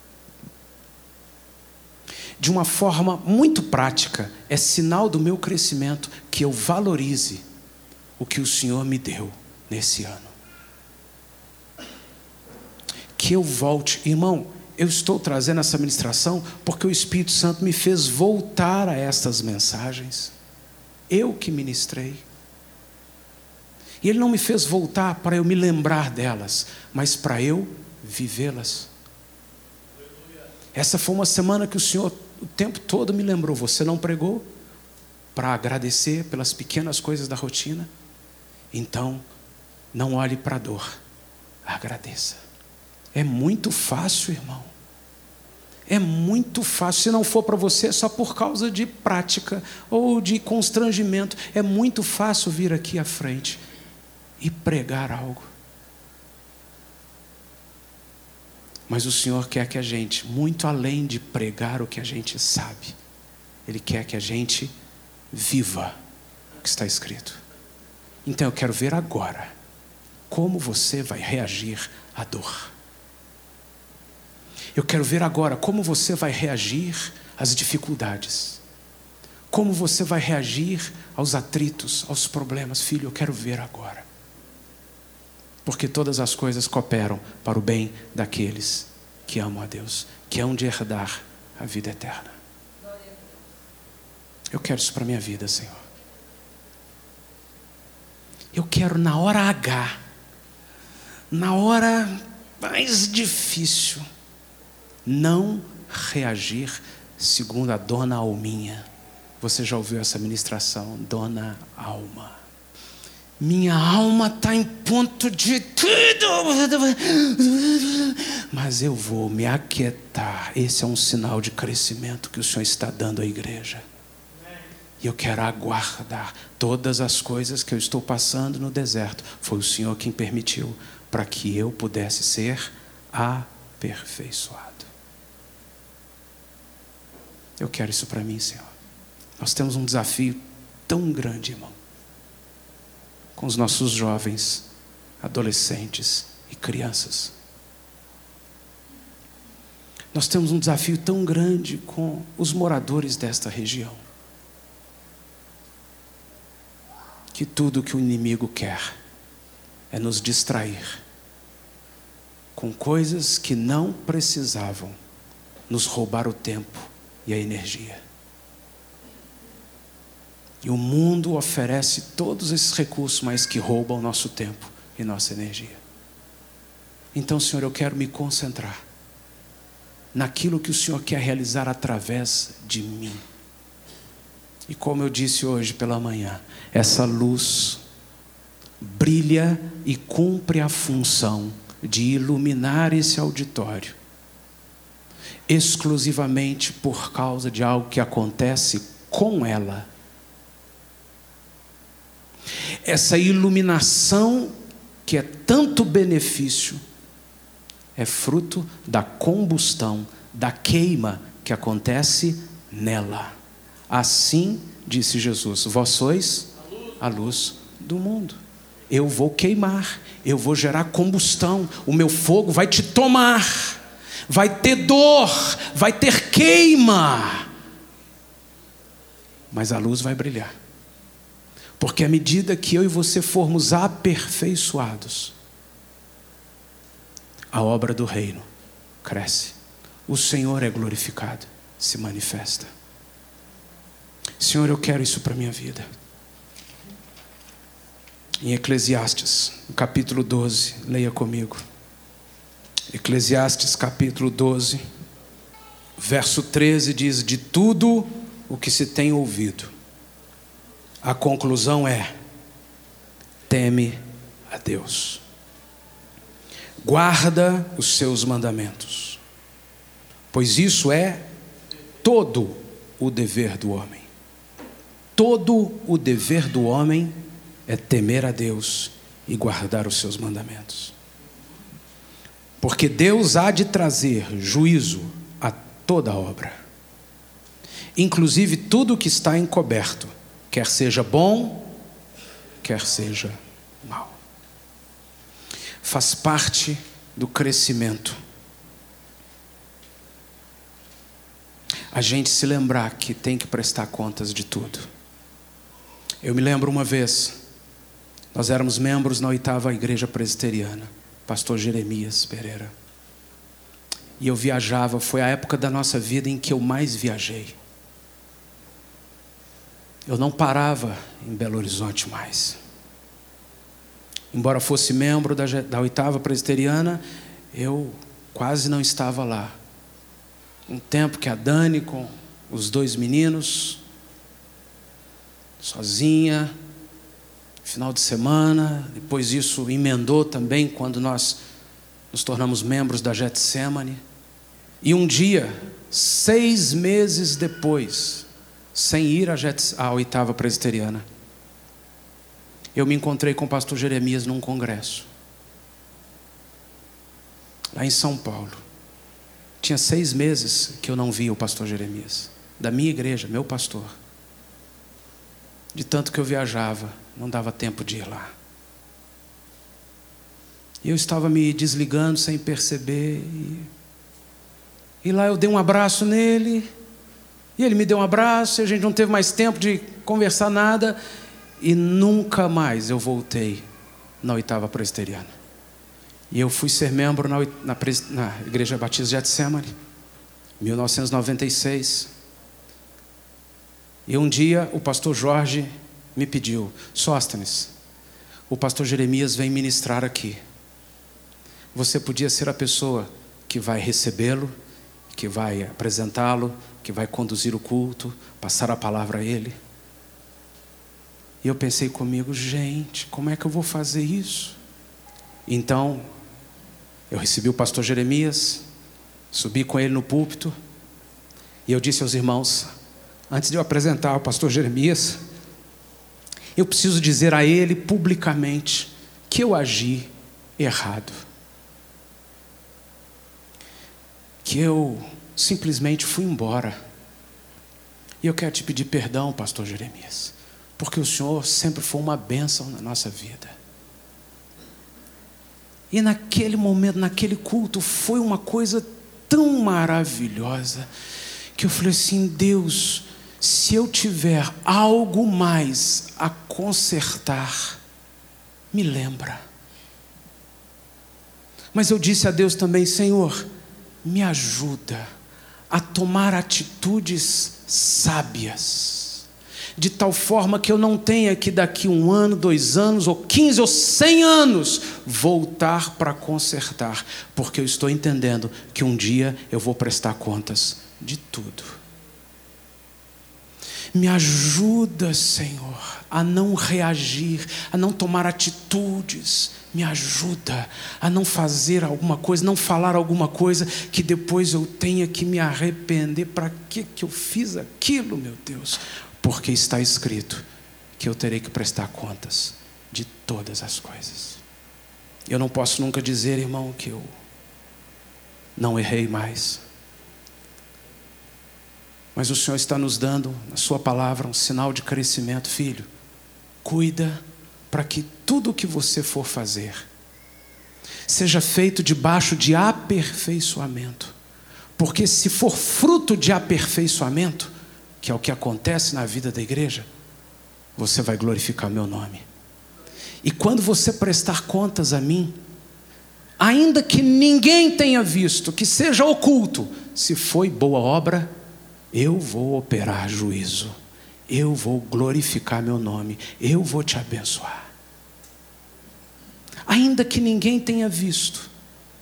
De uma forma muito prática, é sinal do meu crescimento que eu valorize o que o Senhor me deu nesse ano. Que eu volte, irmão, eu estou trazendo essa ministração porque o Espírito Santo me fez voltar a estas mensagens. Eu que ministrei. E Ele não me fez voltar para eu me lembrar delas, mas para eu vivê-las. Essa foi uma semana que o Senhor o tempo todo me lembrou, você não pregou para agradecer pelas pequenas coisas da rotina? Então, não olhe para a dor, agradeça. É muito fácil, irmão. É muito fácil. Se não for para você, é só por causa de prática ou de constrangimento. É muito fácil vir aqui à frente e pregar algo. Mas o Senhor quer que a gente, muito além de pregar o que a gente sabe, Ele quer que a gente viva o que está escrito. Então eu quero ver agora como você vai reagir à dor. Eu quero ver agora como você vai reagir às dificuldades. Como você vai reagir aos atritos, aos problemas. Filho, eu quero ver agora. Porque todas as coisas cooperam para o bem daqueles que amam a Deus, que hão de herdar a vida eterna. Eu quero isso para a minha vida, Senhor. Eu quero na hora H na hora mais difícil, não reagir segundo a dona Alminha. Você já ouviu essa ministração? Dona Alma. Minha alma está em ponto de tudo, mas eu vou me aquietar. Esse é um sinal de crescimento que o Senhor está dando à igreja. E eu quero aguardar todas as coisas que eu estou passando no deserto. Foi o Senhor quem permitiu, para que eu pudesse ser aperfeiçoado. Eu quero isso para mim, Senhor. Nós temos um desafio tão grande, irmão, com os nossos jovens, adolescentes e crianças. Nós temos um desafio tão grande com os moradores desta região, que tudo que o inimigo quer é nos distrair com coisas que não precisavam nos roubar o tempo e a energia. E o mundo oferece todos esses recursos, mas que roubam o nosso tempo e nossa energia. Então, Senhor, eu quero me concentrar naquilo que o Senhor quer realizar através de mim. E como eu disse hoje pela manhã, essa luz brilha e cumpre a função de iluminar esse auditório, exclusivamente por causa de algo que acontece com ela. Essa iluminação, que é tanto benefício, é fruto da combustão, da queima que acontece nela. Assim disse Jesus: vós sois a luz do mundo. Eu vou queimar, eu vou gerar combustão, o meu fogo vai te tomar, vai ter dor, vai ter queima, mas a luz vai brilhar. Porque à medida que eu e você formos aperfeiçoados, a obra do reino cresce. O Senhor é glorificado, se manifesta. Senhor, eu quero isso para a minha vida. Em Eclesiastes, no capítulo 12, leia comigo. Eclesiastes capítulo 12, verso 13 diz: de tudo o que se tem ouvido, a conclusão é: teme a Deus, guarda os seus mandamentos, pois isso é todo o dever do homem. Todo o dever do homem é temer a Deus e guardar os seus mandamentos. Porque Deus há de trazer juízo a toda obra, inclusive tudo que está encoberto, quer seja bom, quer seja mal. Faz parte do crescimento a gente se lembrar que tem que prestar contas de tudo. Eu me lembro uma vez, nós éramos membros na 8ª Igreja Presbiteriana, pastor Jeremias Pereira, e eu viajava. Foi a época da nossa vida em que eu mais viajei. Eu não parava em Belo Horizonte mais. Embora fosse membro da 8ª Presbiteriana, eu quase não estava lá. Um tempo que a Dani, com os 2 meninos, sozinha, final de semana. Depois disso emendou também quando nós nos tornamos membros da Getsemane. E um dia, 6 meses depois, sem ir à 8ª Presbiteriana, eu me encontrei com o pastor Jeremias num congresso, lá em São Paulo. Tinha 6 meses que eu não via o pastor Jeremias, da minha igreja, meu pastor. De tanto que eu viajava, não dava tempo de ir lá. E eu estava me desligando sem perceber. E lá eu dei um abraço nele, e ele me deu um abraço, e a gente não teve mais tempo de conversar nada, e nunca mais eu voltei na 8ª Presbiteriana. E eu fui ser membro na Igreja Batista de Getsemane, em 1996. E um dia o pastor Jorge me pediu: Sóstenes, o pastor Jeremias vem ministrar aqui. Você podia ser a pessoa que vai recebê-lo, que vai apresentá-lo, que vai conduzir o culto, passar a palavra a ele. E eu pensei comigo, gente, como é que eu vou fazer isso? Então, eu recebi o pastor Jeremias, subi com ele no púlpito, e eu disse aos irmãos, antes de eu apresentar o pastor Jeremias, eu preciso dizer a ele publicamente que eu agi errado. Que eu simplesmente fui embora. E eu quero te pedir perdão, pastor Jeremias, porque o Senhor sempre foi uma bênção na nossa vida. E naquele momento, naquele culto, foi uma coisa tão maravilhosa, que eu falei assim, Deus, se eu tiver algo mais a consertar, me lembra. Mas eu disse a Deus também, Senhor, me ajuda a tomar atitudes sábias, de tal forma que eu não tenha que daqui 1 ano, 2 anos, ou 15 ou 100 anos, voltar para consertar, porque eu estou entendendo que um dia eu vou prestar contas de tudo. Me ajuda, Senhor, a não reagir, a não tomar atitudes. Me ajuda a não fazer alguma coisa, não falar alguma coisa que depois eu tenha que me arrepender. Para que eu fiz aquilo, meu Deus? Porque está escrito que eu terei que prestar contas de todas as coisas. Eu não posso nunca dizer, irmão, que eu não errei mais. Mas o Senhor está nos dando, na sua palavra, um sinal de crescimento. Filho, cuida para que tudo o que você for fazer seja feito debaixo de aperfeiçoamento. Porque se for fruto de aperfeiçoamento, que é o que acontece na vida da igreja, você vai glorificar meu nome. E quando você prestar contas a mim, ainda que ninguém tenha visto, que seja oculto, se foi boa obra, eu vou operar juízo, eu vou glorificar meu nome, eu vou te abençoar. Ainda que ninguém tenha visto.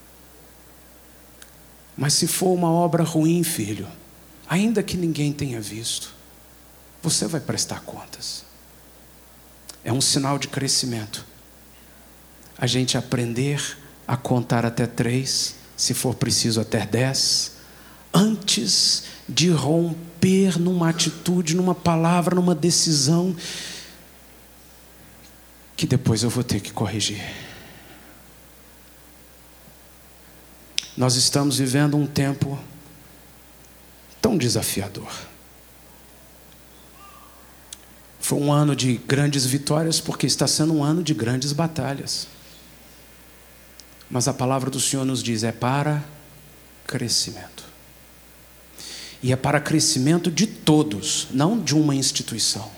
Mas se for uma obra ruim, filho, ainda que ninguém tenha visto, você vai prestar contas. É um sinal de crescimento. A gente aprender a contar até 3, se for preciso até 10, antes de romper numa atitude, numa palavra, numa decisão, que depois eu vou ter que corrigir. Nós estamos vivendo um tempo tão desafiador. Foi um ano de grandes vitórias, porque está sendo um ano de grandes batalhas. Mas a palavra do Senhor nos diz, é para crescimento. E é para crescimento de todos, não de uma instituição.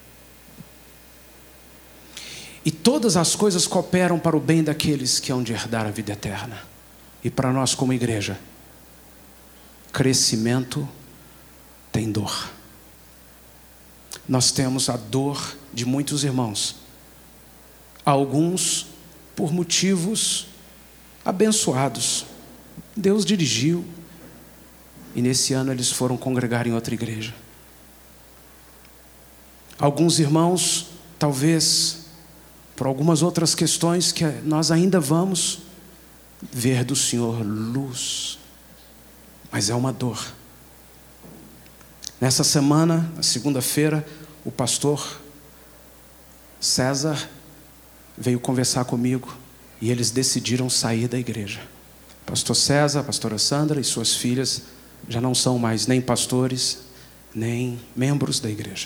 E todas as coisas cooperam para o bem daqueles que hão de herdar a vida eterna. E para nós como igreja, crescimento tem dor. Nós temos a dor de muitos irmãos. Alguns por motivos abençoados. Deus dirigiu. E nesse ano eles foram congregar em outra igreja. Alguns irmãos, talvez por algumas outras questões que nós ainda vamos ver do Senhor luz. Mas é uma dor. Nessa semana, na segunda-feira, o pastor César veio conversar comigo e eles decidiram sair da igreja. Pastor César, a pastora Sandra e suas filhas já não são mais nem pastores, nem membros da igreja.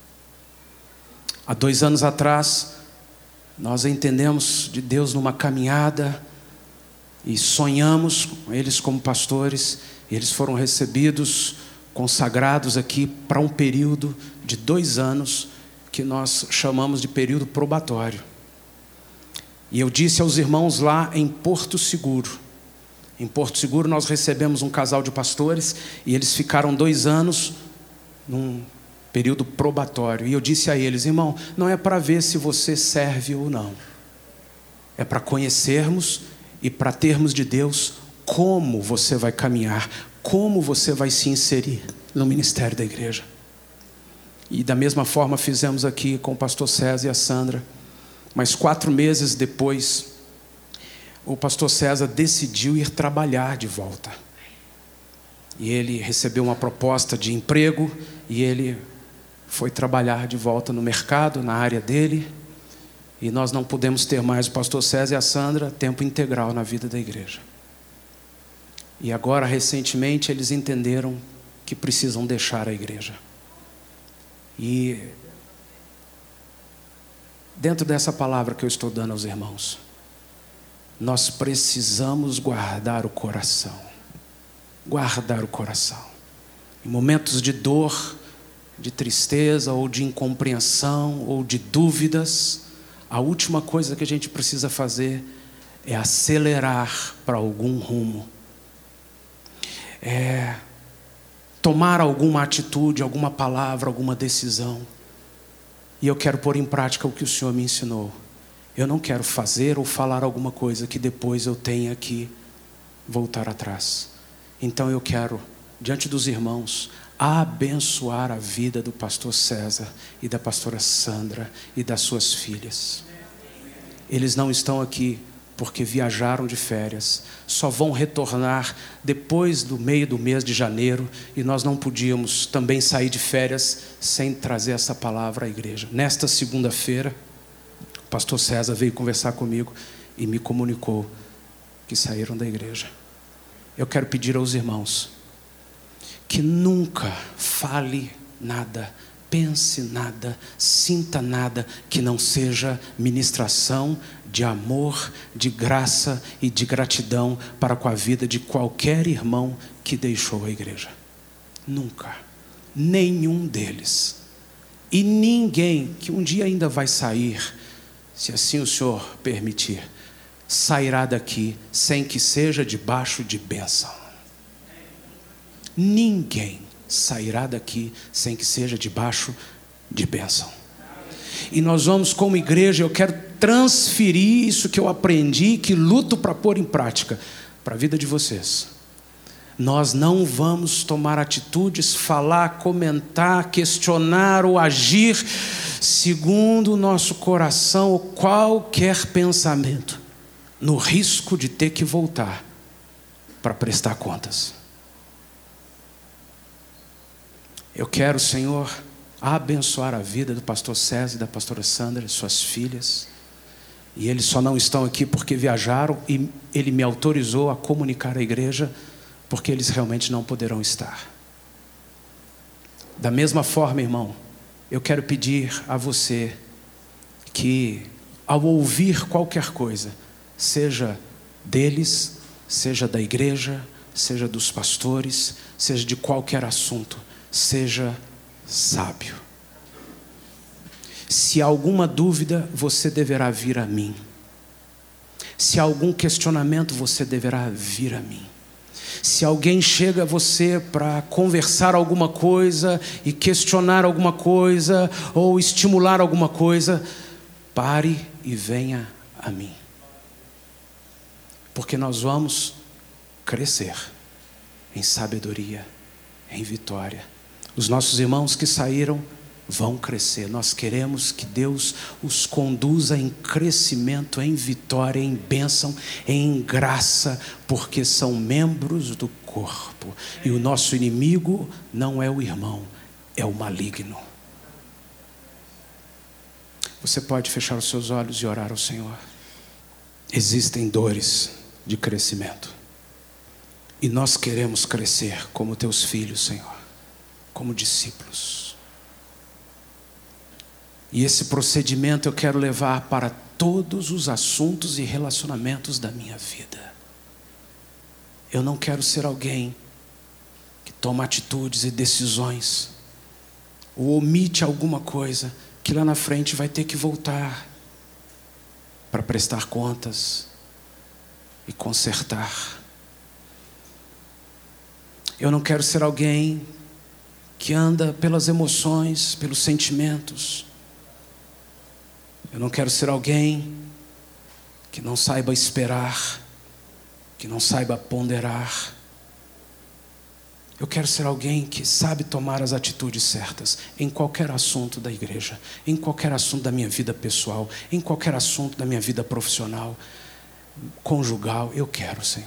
Há 2 anos atrás, nós entendemos de Deus numa caminhada e sonhamos com eles como pastores, e eles foram recebidos, consagrados aqui para um período de 2 anos, que nós chamamos de período probatório. E eu disse aos irmãos lá em Porto Seguro, nós recebemos um casal de pastores, e eles ficaram 2 anos num período probatório. E eu disse a eles, irmão, não é para ver se você serve ou não. É para conhecermos e para termos de Deus como você vai caminhar, como você vai se inserir no ministério da igreja. E da mesma forma fizemos aqui com o pastor César e a Sandra. Mas 4 meses depois, o pastor César decidiu ir trabalhar de volta. E ele recebeu uma proposta de emprego e ele foi trabalhar de volta no mercado, na área dele. E nós não pudemos ter mais o pastor César e a Sandra tempo integral na vida da igreja. E agora, recentemente, eles entenderam que precisam deixar a igreja. E dentro dessa palavra que eu estou dando aos irmãos, nós precisamos guardar o coração. Guardar o coração. Em momentos de dor, de tristeza, ou de incompreensão, ou de dúvidas, a última coisa que a gente precisa fazer é acelerar para algum rumo. É tomar alguma atitude, alguma palavra, alguma decisão. E eu quero pôr em prática o que o Senhor me ensinou. Eu não quero fazer ou falar alguma coisa que depois eu tenha que voltar atrás. Então eu quero, diante dos irmãos, abençoar a vida do pastor César e da pastora Sandra e das suas filhas. Eles não estão aqui porque viajaram de férias, só vão retornar depois do meio do mês de janeiro, e nós não podíamos também sair de férias sem trazer essa palavra à igreja. Nesta segunda-feira, o pastor César veio conversar comigo e me comunicou que saíram da igreja. Eu quero pedir aos irmãos que nunca fale nada, pense nada, sinta nada que não seja ministração de amor, de graça e de gratidão para com a vida de qualquer irmão que deixou a igreja. Nunca. Nenhum deles. E ninguém que um dia ainda vai sair, se assim o Senhor permitir, sairá daqui sem que seja debaixo de bênção. Ninguém sairá daqui sem que seja debaixo de bênção. E nós vamos, como igreja, eu quero transferir isso que eu aprendi, que luto para pôr em prática, para a vida de vocês. Nós não vamos tomar atitudes, falar, comentar, questionar ou agir segundo o nosso coração ou qualquer pensamento, no risco de ter que voltar para prestar contas. Eu quero, Senhor, abençoar a vida do pastor César e da pastora Sandra, suas filhas. E eles só não estão aqui porque viajaram, e ele me autorizou a comunicar à igreja, porque eles realmente não poderão estar. Da mesma forma, irmão, eu quero pedir a você que, ao ouvir qualquer coisa, seja deles, seja da igreja, seja dos pastores, seja de qualquer assunto, seja sábio. Se há alguma dúvida, você deverá vir a mim. Se há algum questionamento, você deverá vir a mim. Se alguém chega a você para conversar alguma coisa e questionar alguma coisa ou estimular alguma coisa, pare e venha a mim. Porque nós vamos crescer em sabedoria, em vitória. Os nossos irmãos que saíram vão crescer. Nós queremos que Deus os conduza em crescimento, em vitória, em bênção, em graça, porque são membros do corpo. E o nosso inimigo não é o irmão, é o maligno. Você pode fechar os seus olhos e orar ao Senhor. Existem dores de crescimento. E nós queremos crescer como teus filhos, Senhor, como discípulos. E esse procedimento eu quero levar para todos os assuntos e relacionamentos da minha vida. Eu não quero ser alguém que toma atitudes e decisões, ou omite alguma coisa que lá na frente vai ter que voltar para prestar contas e consertar. Eu não quero ser alguém que anda pelas emoções, pelos sentimentos. Eu não quero ser alguém que não saiba esperar que não saiba ponderar. Eu quero ser alguém que sabe tomar as atitudes certas em qualquer assunto da igreja, em qualquer assunto da minha vida pessoal, em qualquer assunto da minha vida profissional, conjugal. Eu quero, Senhor.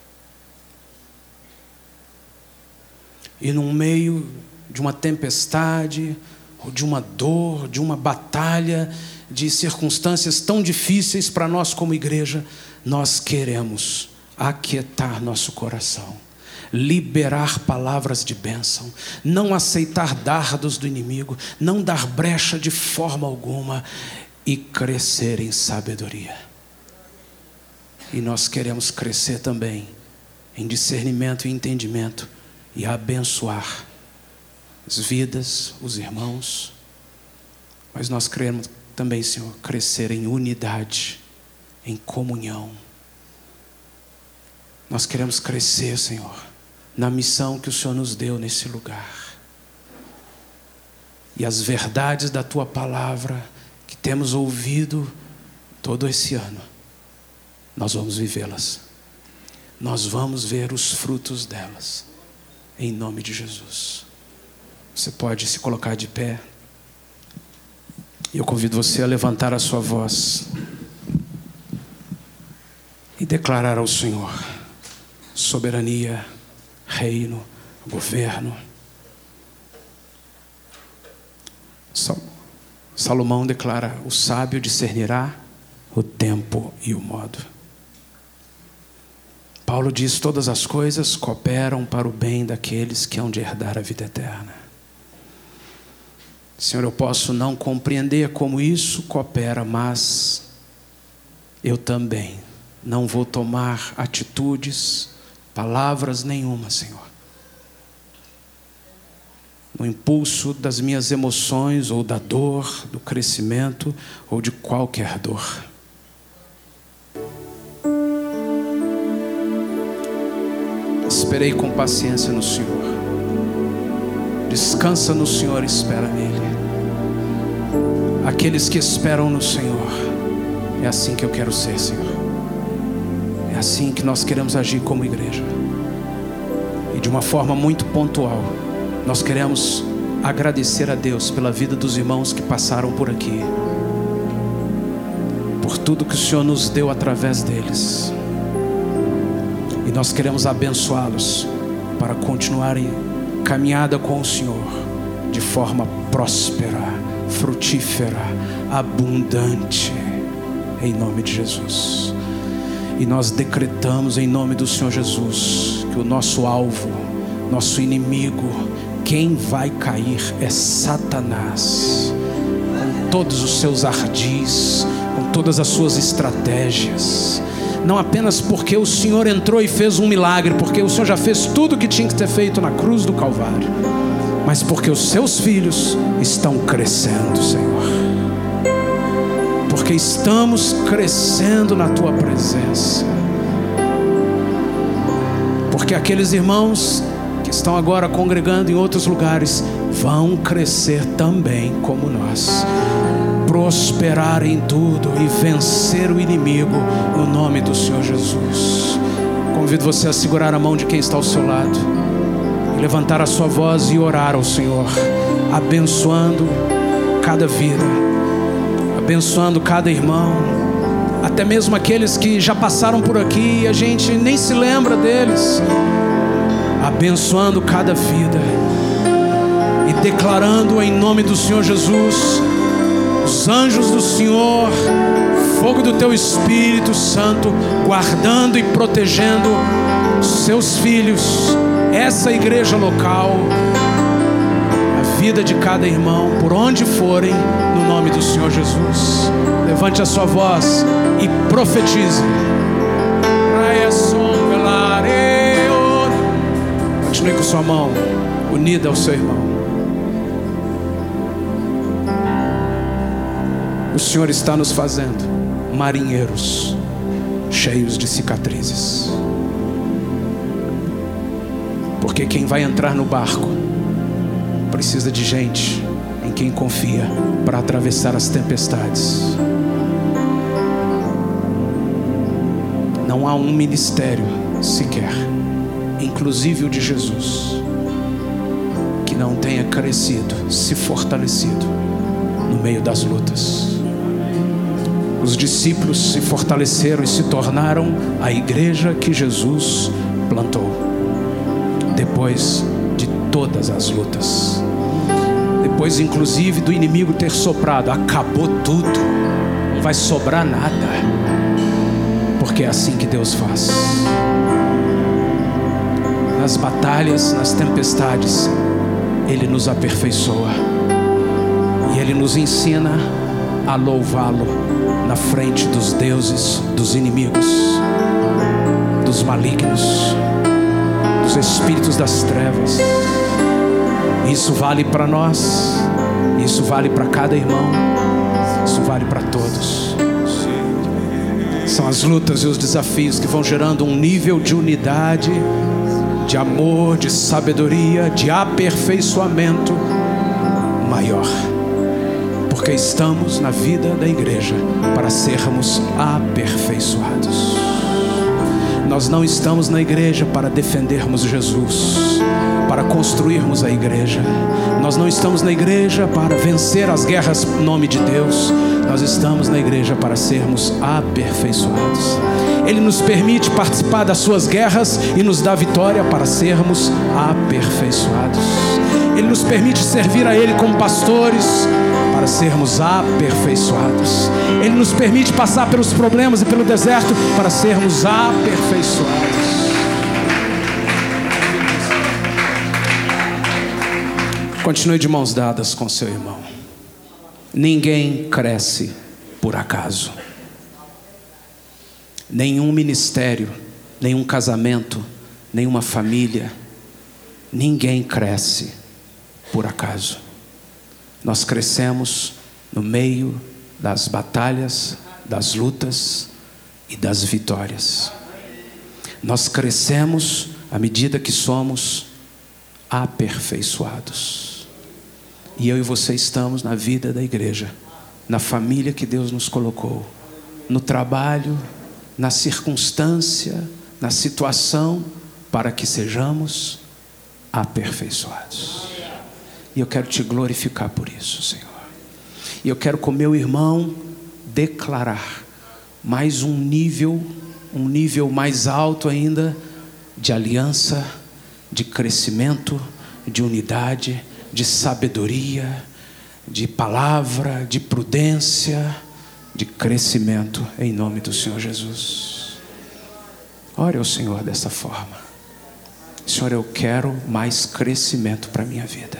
E no meio de uma tempestade, ou de uma dor, de uma batalha, de circunstâncias tão difíceis para nós como igreja, nós queremos aquietar nosso coração, liberar palavras de bênção, não aceitar dardos do inimigo, não dar brecha de forma alguma e crescer em sabedoria. E nós queremos crescer também em discernimento e entendimento e abençoar as vidas, os irmãos. Mas nós queremos também, Senhor, crescer em unidade, em comunhão. Nós queremos crescer, Senhor, na missão que o Senhor nos deu nesse lugar. E as verdades da Tua palavra que temos ouvido todo esse ano, nós vamos vivê-las. Nós vamos ver os frutos delas, em nome de Jesus. Você pode se colocar de pé. E eu convido você a levantar a sua voz e declarar ao Senhor soberania, reino, governo. Salomão declara: o sábio discernirá o tempo e o modo. Paulo diz: todas as coisas cooperam para o bem daqueles que hão de herdar a vida eterna. Senhor, eu posso não compreender como isso coopera, mas eu também não vou tomar atitudes, palavras nenhuma, Senhor, no impulso das minhas emoções, ou da dor, do crescimento, ou de qualquer dor. Esperei com paciência no Senhor. Descansa no Senhor e espera nele. Aqueles que esperam no Senhor, é assim que eu quero ser, Senhor. É assim que nós queremos agir como igreja. E de uma forma muito pontual, nós queremos agradecer a Deus pela vida dos irmãos que passaram por aqui, por tudo que o Senhor nos deu através deles. E nós queremos abençoá-los para continuarem caminhada com o Senhor de forma próspera, frutífera, abundante, em nome de Jesus. E nós decretamos em nome do Senhor Jesus que o nosso alvo, nosso inimigo, quem vai cair é Satanás, com todos os seus ardis, com todas as suas estratégias. Não apenas porque o Senhor entrou e fez um milagre, porque o Senhor já fez tudo o que tinha que ter feito na cruz do Calvário, mas porque os seus filhos estão crescendo, Senhor. Porque estamos crescendo na Tua presença. Porque aqueles irmãos que estão agora congregando em outros lugares vão crescer também como nós, prosperar em tudo e vencer o inimigo no nome do Senhor Jesus. Convido você a segurar a mão de quem está ao seu lado e levantar a sua voz e orar ao Senhor, abençoando cada vida, abençoando cada irmão, até mesmo aqueles que já passaram por aqui e a gente nem se lembra deles, abençoando cada vida e declarando em nome do Senhor Jesus os anjos do Senhor, fogo do Teu Espírito Santo, guardando e protegendo seus filhos, essa igreja local, a vida de cada irmão, por onde forem, no nome do Senhor Jesus. Levante a sua voz e profetize. Continue com sua mão unida ao seu irmão. O Senhor está nos fazendo marinheiros cheios de cicatrizes. Porque quem vai entrar no barco precisa de gente em quem confia para atravessar as tempestades. Não há um ministério sequer, inclusive o de Jesus, que não tenha crescido, se fortalecido no meio das lutas. Os discípulos se fortaleceram e se tornaram a igreja que Jesus plantou, depois de todas as lutas, depois inclusive do inimigo ter soprado: acabou tudo, não vai sobrar nada, porque é assim que Deus faz. Nas batalhas, nas tempestades, Ele nos aperfeiçoa e Ele nos ensina a louvá-lo na frente dos deuses, dos inimigos, dos malignos, dos espíritos das trevas. Isso vale para nós, isso vale para cada irmão, isso vale para todos. São as lutas e os desafios que vão gerando um nível de unidade, de amor, de sabedoria, de aperfeiçoamento maior. Porque estamos na vida da igreja para sermos aperfeiçoados. Nós não estamos na igreja para defendermos Jesus, para construirmos a igreja. Nós não estamos na igreja para vencer as guerras em nome de Deus. Nós estamos na igreja para sermos aperfeiçoados. Ele nos permite participar das suas guerras e nos dá vitória para sermos aperfeiçoados. Ele nos permite servir a Ele como pastores para sermos aperfeiçoados. Ele nos permite passar pelos problemas e pelo deserto para sermos aperfeiçoados. Continue de mãos dadas com seu irmão. Ninguém cresce por acaso. Nenhum ministério, nenhum casamento, nenhuma família, ninguém cresce por acaso. Nós crescemos no meio das batalhas, das lutas e das vitórias. Nós crescemos à medida que somos aperfeiçoados. E eu e você estamos na vida da igreja, na família que Deus nos colocou, no trabalho, na circunstância, na situação, para que sejamos aperfeiçoados. E eu quero te glorificar por isso, Senhor. E eu quero com meu irmão declarar mais um nível mais alto ainda de aliança, de crescimento, de unidade, de sabedoria, de palavra, de prudência, de crescimento, em nome do Senhor Jesus. Ore ao Senhor dessa forma: Senhor, eu quero mais crescimento para a minha vida.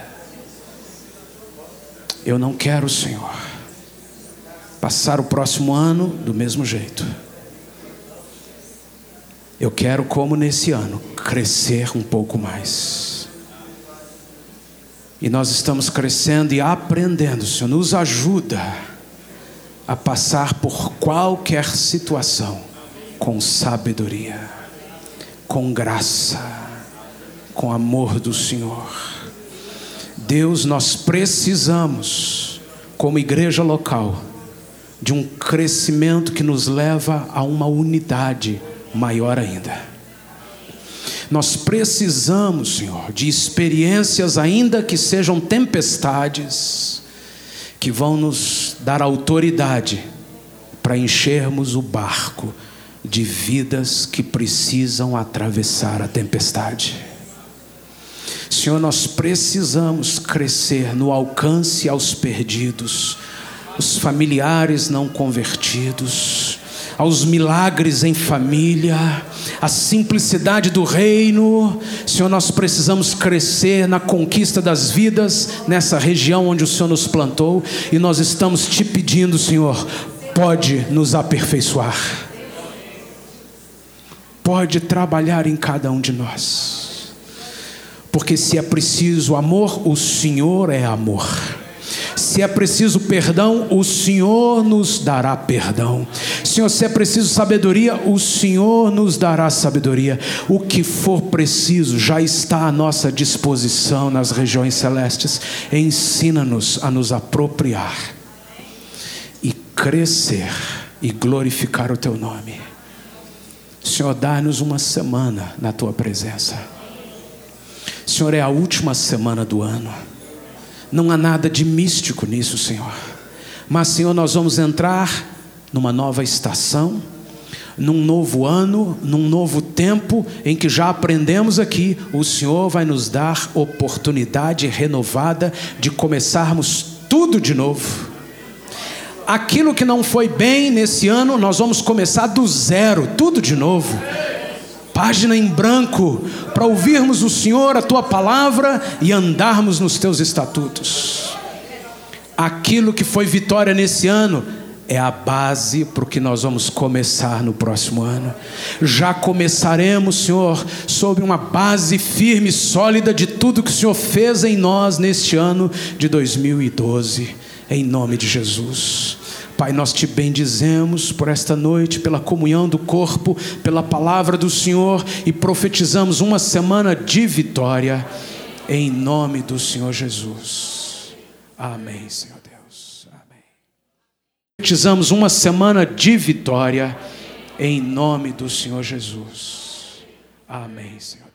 Eu não quero, Senhor, passar o próximo ano do mesmo jeito. Eu quero, como nesse ano, crescer um pouco mais. E nós estamos crescendo e aprendendo. Senhor, nos ajuda a passar por qualquer situação com sabedoria, com graça, com amor do Senhor. Deus, nós precisamos, como igreja local, de um crescimento que nos leva a uma unidade maior ainda. Nós precisamos, Senhor, de experiências, ainda que sejam tempestades, que vão nos dar autoridade para enchermos o barco de vidas que precisam atravessar a tempestade. Senhor, nós precisamos crescer no alcance aos perdidos, os familiares não convertidos, aos milagres em família, a simplicidade do reino. Senhor, nós precisamos crescer na conquista das vidas nessa região onde o Senhor nos plantou, e nós estamos te pedindo, Senhor, pode nos aperfeiçoar, pode trabalhar em cada um de nós, porque se é preciso amor, o Senhor é amor. Se é preciso perdão, o Senhor nos dará perdão. Senhor, se é preciso sabedoria, o Senhor nos dará sabedoria. O que for preciso já está à nossa disposição nas regiões celestes. Ensina-nos a nos apropriar e crescer e glorificar o Teu nome. Senhor, dá-nos uma semana na Tua presença. Senhor, é a última semana do ano. Não há nada de místico nisso, Senhor. Mas, Senhor, nós vamos entrar numa nova estação, num novo ano, num novo tempo, em que já aprendemos aqui, o Senhor vai nos dar oportunidade renovada de começarmos tudo de novo. Aquilo que não foi bem nesse ano, nós vamos começar do zero, tudo de novo. Página em branco, para ouvirmos o Senhor, a Tua palavra e andarmos nos Teus estatutos. Aquilo que foi vitória nesse ano é a base para o que nós vamos começar no próximo ano. Já começaremos, Senhor, sobre uma base firme e sólida de tudo que o Senhor fez em nós neste ano de 2012, em nome de Jesus. Pai, nós Te bendizemos por esta noite, pela comunhão do corpo, pela palavra do Senhor, e profetizamos uma semana de vitória, em nome do Senhor Jesus. Amém, Senhor Deus. Amém. Profetizamos uma semana de vitória, em nome do Senhor Jesus. Amém, Senhor Deus.